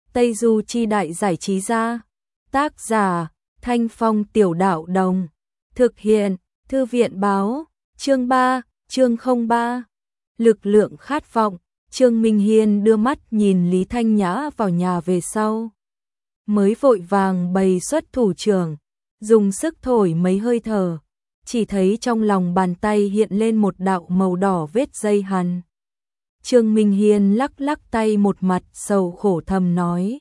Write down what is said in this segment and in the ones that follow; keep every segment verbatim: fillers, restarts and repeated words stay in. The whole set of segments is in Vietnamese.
Tây Du Chi Đại Giải Trí Gia. Tác giả, Thanh Phong Tiểu Đạo Đồng. Thực hiện, Thư viện Báo. Chương ba, chương không ba. Lực lượng khát vọng. Trương Minh Hiên đưa mắt nhìn Lý Thanh Nhã vào nhà về sau. Mới vội vàng bày xuất thủ trưởng, dùng sức thổi mấy hơi thở. Chỉ thấy trong lòng bàn tay hiện lên một đạo màu đỏ vết dây hằn. Trương Minh Hiên lắc lắc tay, một mặt sầu khổ thầm nói.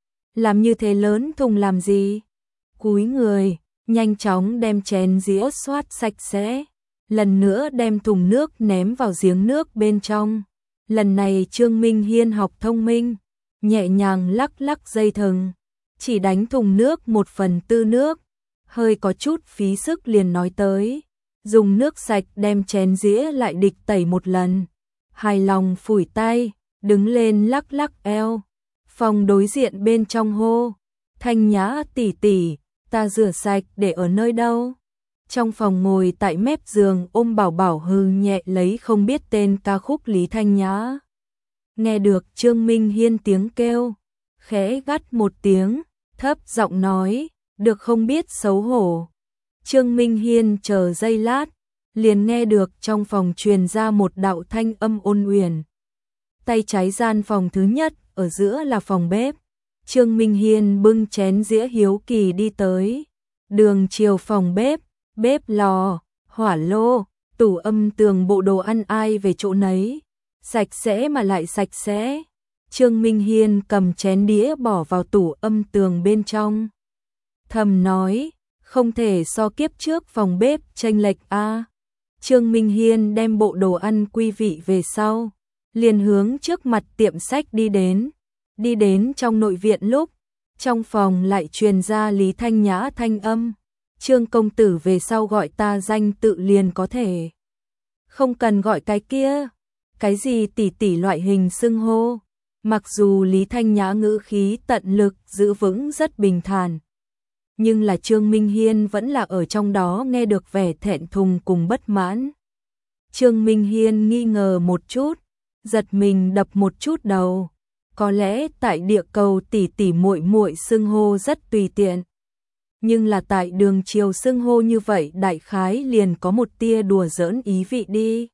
Làm như thế lớn thùng làm gì? Cúi người, nhanh chóng đem chén dĩa xoát sạch sẽ. Lần nữa đem thùng nước ném vào giếng nước bên trong. Lần này Trương Minh Hiên học thông minh, nhẹ nhàng lắc lắc dây thừng. Chỉ đánh thùng nước một phần tư nước. Hơi có chút phí sức liền nói tới. Dùng nước sạch đem chén dĩa lại địch tẩy một lần. Hài lòng phủi tay, đứng lên lắc lắc eo. Phòng đối diện bên trong hô. Thanh Nhã tỷ tỷ, ta rửa sạch để ở nơi đâu? Trong phòng ngồi tại mép giường ôm Bảo Bảo hừ nhẹ lấy không biết tên ca khúc Lý Thanh Nhã. Nghe được Trương Minh Hiên tiếng kêu, khẽ gắt một tiếng, thấp giọng nói, được không biết xấu hổ. Trương Minh Hiên chờ giây lát, liền nghe được trong phòng truyền ra một đạo thanh âm ôn uyển. Tay trái gian phòng thứ nhất, ở giữa là phòng bếp. Trương Minh Hiên bưng chén dĩa hiếu kỳ đi tới. Đường chiều phòng bếp, bếp lò, hỏa lô, tủ âm tường, bộ đồ ăn ai về chỗ nấy. Sạch sẽ mà lại sạch sẽ. Trương Minh Hiên cầm chén đĩa bỏ vào tủ âm tường bên trong. Thầm nói, không thể so kiếp trước phòng bếp chênh lệch a. Trương Minh Hiên đem bộ đồ ăn quy vị về sau, liền hướng trước mặt tiệm sách đi đến. Đi đến trong nội viện lúc, trong phòng lại truyền ra Lý Thanh Nhã thanh âm. Trương công tử về sau gọi ta danh tự liền có thể. Không cần gọi cái kia. Cái gì tỷ tỷ loại hình xưng hô. Mặc dù Lý Thanh Nhã ngữ khí tận lực giữ vững rất bình thản. Nhưng là Trương Minh Hiên vẫn là ở trong đó nghe được vẻ thẹn thùng cùng bất mãn. Trương Minh Hiên nghi ngờ một chút, giật mình đập một chút đầu. Có lẽ tại địa cầu tỷ tỷ muội muội xưng hô rất tùy tiện. Nhưng là tại đường chiều xưng hô như vậy đại khái liền có một tia đùa giỡn ý vị đi.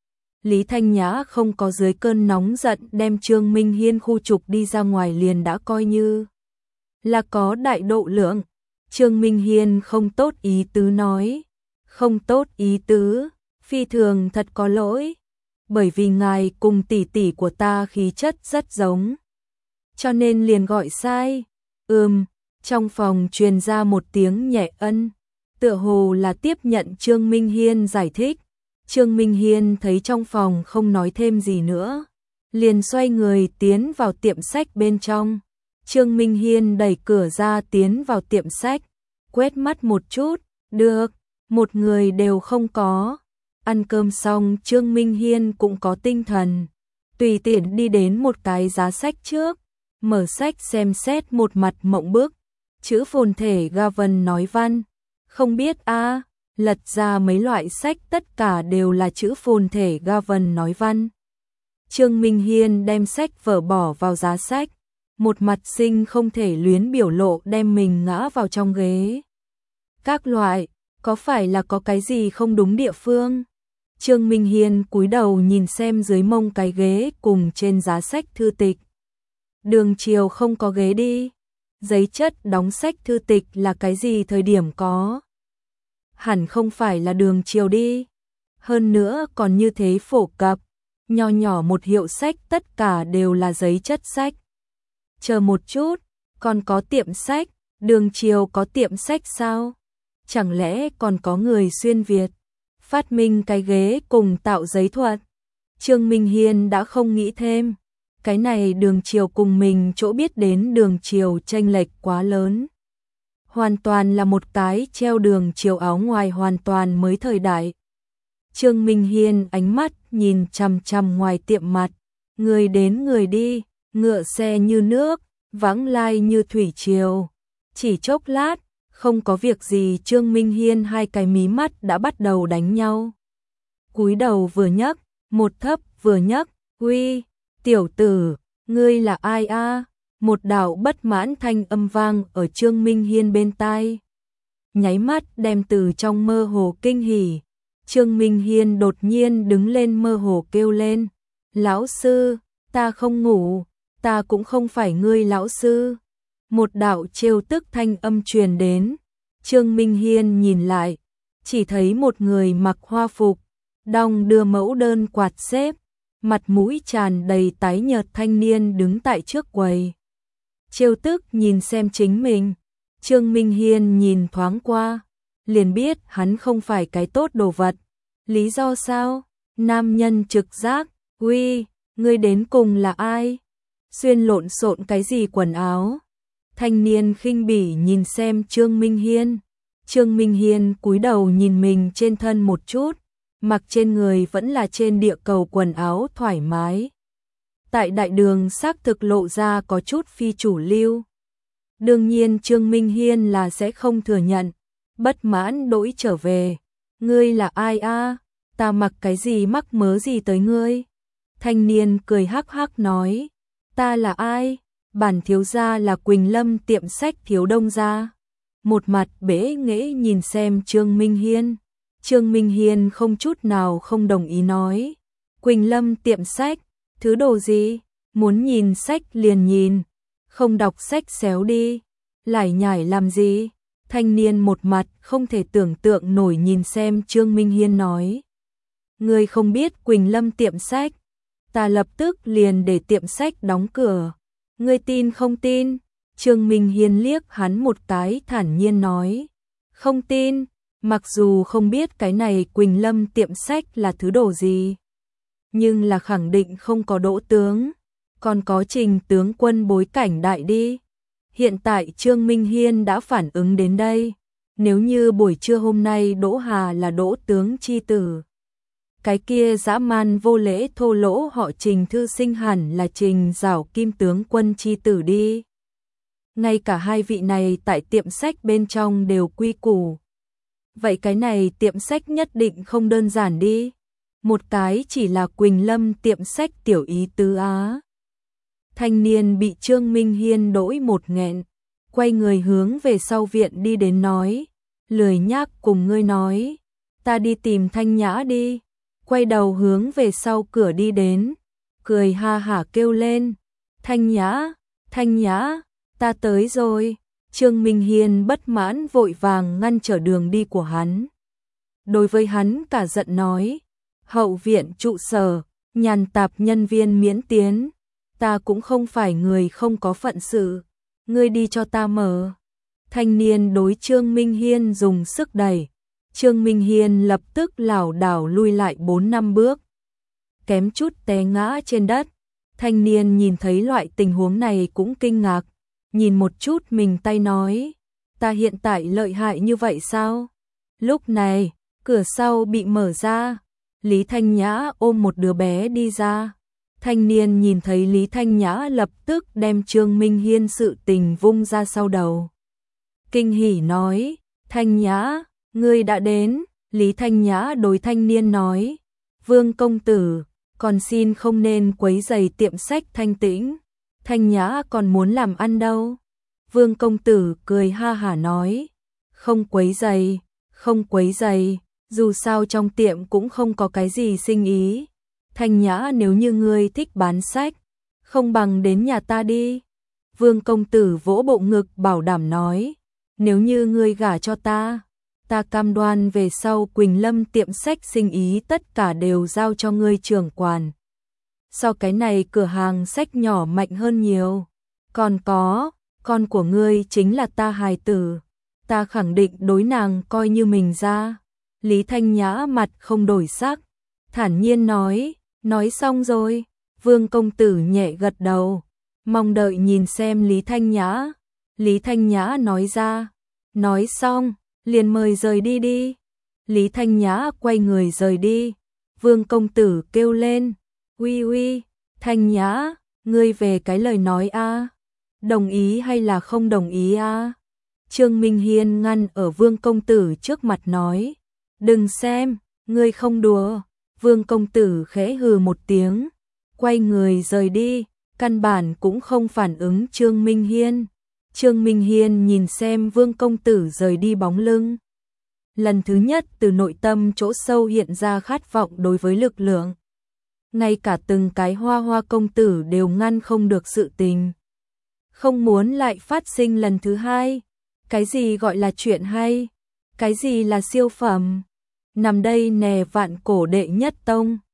Lý Thanh Nhã không có dưới cơn nóng giận đem Trương Minh Hiên khu trục đi ra ngoài liền đã coi như là có đại độ lượng. Trương Minh Hiên không tốt ý tứ nói. Không tốt ý tứ, phi thường thật có lỗi. Bởi vì ngài cùng tỷ tỷ của ta khí chất rất giống. Cho nên liền gọi sai. Ừm, trong phòng truyền ra một tiếng nhẹ ân. Tựa hồ là tiếp nhận Trương Minh Hiên giải thích. Trương Minh Hiên thấy trong phòng không nói thêm gì nữa. Liền xoay người tiến vào tiệm sách bên trong. Trương Minh Hiên đẩy cửa ra tiến vào tiệm sách. Quét mắt một chút, được, một người đều không có. Ăn cơm xong Trương Minh Hiên cũng có tinh thần. Tùy tiện đi đến một cái giá sách trước. Mở sách xem xét một mặt mộng bức. Chữ phồn thể Gavin nói văn. Không biết a, lật ra mấy loại sách tất cả đều là chữ phồn thể Gavin nói văn. Trương Minh Hiên đem sách vở bỏ vào giá sách. Một mặt sinh không thể luyến biểu lộ đem mình ngã vào trong ghế. Các loại, có phải là có cái gì không đúng địa phương? Trương Minh Hiên cúi đầu nhìn xem dưới mông cái ghế cùng trên giá sách thư tịch. Đường chiều không có ghế đi. Giấy chất đóng sách thư tịch là cái gì thời điểm có? Hẳn không phải là đường chiều đi. Hơn nữa còn như thế phổ cập. Nho nhỏ một hiệu sách tất cả đều là giấy chất sách. Chờ một chút, còn có tiệm sách, đường chiều có tiệm sách sao? Chẳng lẽ còn có người xuyên Việt, phát minh cái ghế cùng tạo giấy thuật? Trương Minh Hiên đã không nghĩ thêm. Cái này đường chiều cùng mình chỗ biết đến đường chiều chênh lệch quá lớn. Hoàn toàn là một cái treo đường chiều áo ngoài hoàn toàn mới thời đại. Trương Minh Hiên ánh mắt nhìn chằm chằm ngoài tiệm mặt. Người đến người đi, ngựa xe như nước, vãng lai như thủy triều. Chỉ chốc lát, không có việc gì Trương Minh Hiên hai cái mí mắt đã bắt đầu đánh nhau. Cúi đầu vừa nhấc, một thấp vừa nhấc, uy, tiểu tử, ngươi là ai a? Một đạo bất mãn thanh âm vang ở Trương Minh Hiên bên tai. Nháy mắt đem từ trong mơ hồ kinh hỉ. Trương Minh Hiên đột nhiên đứng lên mơ hồ kêu lên. Lão sư, ta không ngủ, ta cũng không phải ngươi lão sư. Một đạo trêu tức thanh âm truyền đến. Trương Minh Hiên nhìn lại, chỉ thấy một người mặc hoa phục, đong đưa mẫu đơn quạt xếp, mặt mũi tràn đầy tái nhợt thanh niên đứng tại trước quầy. Trêu tức nhìn xem chính mình. Trương Minh Hiên nhìn thoáng qua, liền biết hắn không phải cái tốt đồ vật. Lý do sao? Nam nhân trực giác. Uy, ngươi đến cùng là ai? Xuyên lộn xộn cái gì quần áo? Thanh niên khinh bỉ nhìn xem Trương Minh Hiên. Trương Minh Hiên cúi đầu nhìn mình trên thân một chút, mặc trên người vẫn là trên địa cầu quần áo thoải mái. Tại đại đường xác thực lộ ra có chút phi chủ lưu. Đương nhiên Trương Minh Hiên là sẽ không thừa nhận, bất mãn đổi trở về. Ngươi là ai a? Ta mặc cái gì mắc mớ gì tới ngươi? Thanh niên cười hắc hắc nói, ta là ai? Bản thiếu gia là Quỳnh Lâm tiệm sách Thiếu Đông gia. Một mặt bẽ nghễ nhìn xem Trương Minh Hiên. Trương Minh Hiên không chút nào không đồng ý nói, Quỳnh Lâm tiệm sách, thứ đồ gì? Muốn nhìn sách liền nhìn, không đọc sách xéo đi, lải nhải làm gì? Thanh niên một mặt không thể tưởng tượng nổi nhìn xem Trương Minh Hiên nói, ngươi không biết Quỳnh Lâm tiệm sách, ta lập tức liền để tiệm sách đóng cửa. Ngươi tin không tin? Trương Minh Hiên liếc hắn một cái thản nhiên nói, không tin. Mặc dù không biết cái này Quỳnh Lâm tiệm sách là thứ đồ gì, nhưng là khẳng định không có Đỗ tướng, còn có Trình tướng quân bối cảnh đại đi. Hiện tại Trương Minh Hiên đã phản ứng đến đây, nếu như buổi trưa hôm nay Đỗ Hà là Đỗ tướng chi tử, cái kia dã man vô lễ thô lỗ họ Trình thư sinh hẳn là Trình Giảo Kim tướng quân chi tử đi. Ngay cả hai vị này tại tiệm sách bên trong đều quy củ. Vậy cái này tiệm sách nhất định không đơn giản đi. Một cái chỉ là Quỳnh Lâm tiệm sách tiểu ý tứ á. Thanh niên bị Trương Minh Hiên đỗi một nghẹn, quay người hướng về sau viện đi đến nói, lười nhác cùng ngươi nói, ta đi tìm Thanh Nhã đi. Quay đầu hướng về sau cửa đi đến, cười ha hả kêu lên, Thanh Nhã, Thanh Nhã, ta tới rồi. Trương Minh Hiên bất mãn vội vàng ngăn trở đường đi của hắn. Đối với hắn cả giận nói, hậu viện trụ sở, nhàn tạp nhân viên miễn tiến, ta cũng không phải người không có phận sự, ngươi đi cho ta mở. Thanh niên đối Trương Minh Hiên dùng sức đẩy, Trương Minh Hiên lập tức lảo đảo lui lại bốn năm bước, kém chút té ngã trên đất. Thanh niên nhìn thấy loại tình huống này cũng kinh ngạc, nhìn một chút mình tay nói, ta hiện tại lợi hại như vậy sao? Lúc này, cửa sau bị mở ra, Lý Thanh Nhã ôm một đứa bé đi ra. Thanh niên nhìn thấy Lý Thanh Nhã lập tức đem Trương Minh Hiên sự tình vung ra sau đầu. Kinh hỉ nói, Thanh Nhã, ngươi đã đến. Lý Thanh Nhã đối thanh niên nói, Vương công tử, còn xin không nên quấy rầy tiệm sách thanh tĩnh. Thanh Nhã còn muốn làm ăn đâu. Vương công tử cười ha hả nói, không quấy rầy, không quấy rầy, dù sao trong tiệm cũng không có cái gì sinh ý. Thanh Nhã, nếu như ngươi thích bán sách, không bằng đến nhà ta đi. Vương công tử vỗ bộ ngực bảo đảm nói, nếu như ngươi gả cho ta, ta cam đoan về sau Quỳnh Lâm tiệm sách sinh ý tất cả đều giao cho ngươi trưởng quản. Sau cái này cửa hàng sách nhỏ mạnh hơn nhiều. Còn có, con của ngươi chính là ta hài tử, ta khẳng định đối nàng coi như mình ra. Lý Thanh Nhã mặt không đổi sắc, thản nhiên nói, nói xong rồi. Vương công tử nhẹ gật đầu, mong đợi nhìn xem Lý Thanh Nhã. Lý Thanh Nhã nói ra, nói xong, liền mời rời đi đi. Lý Thanh Nhã quay người rời đi. Vương công tử kêu lên, uy uy, Thanh Nhã, ngươi về cái lời nói a, đồng ý hay là không đồng ý a? Trương Minh Hiên ngăn ở Vương công tử trước mặt nói, đừng xem, ngươi không đùa. Vương công tử khẽ hừ một tiếng, quay người rời đi, căn bản cũng không phản ứng Trương Minh Hiên. Trương Minh Hiên nhìn xem Vương công tử rời đi bóng lưng. Lần thứ nhất từ nội tâm chỗ sâu hiện ra khát vọng đối với lực lượng. Ngay cả từng cái Hoa Hoa công tử đều ngăn không được sự tình. Không muốn lại phát sinh lần thứ hai. Cái gì gọi là chuyện hay? Cái gì là siêu phẩm? Nằm đây nè vạn cổ đệ nhất tông.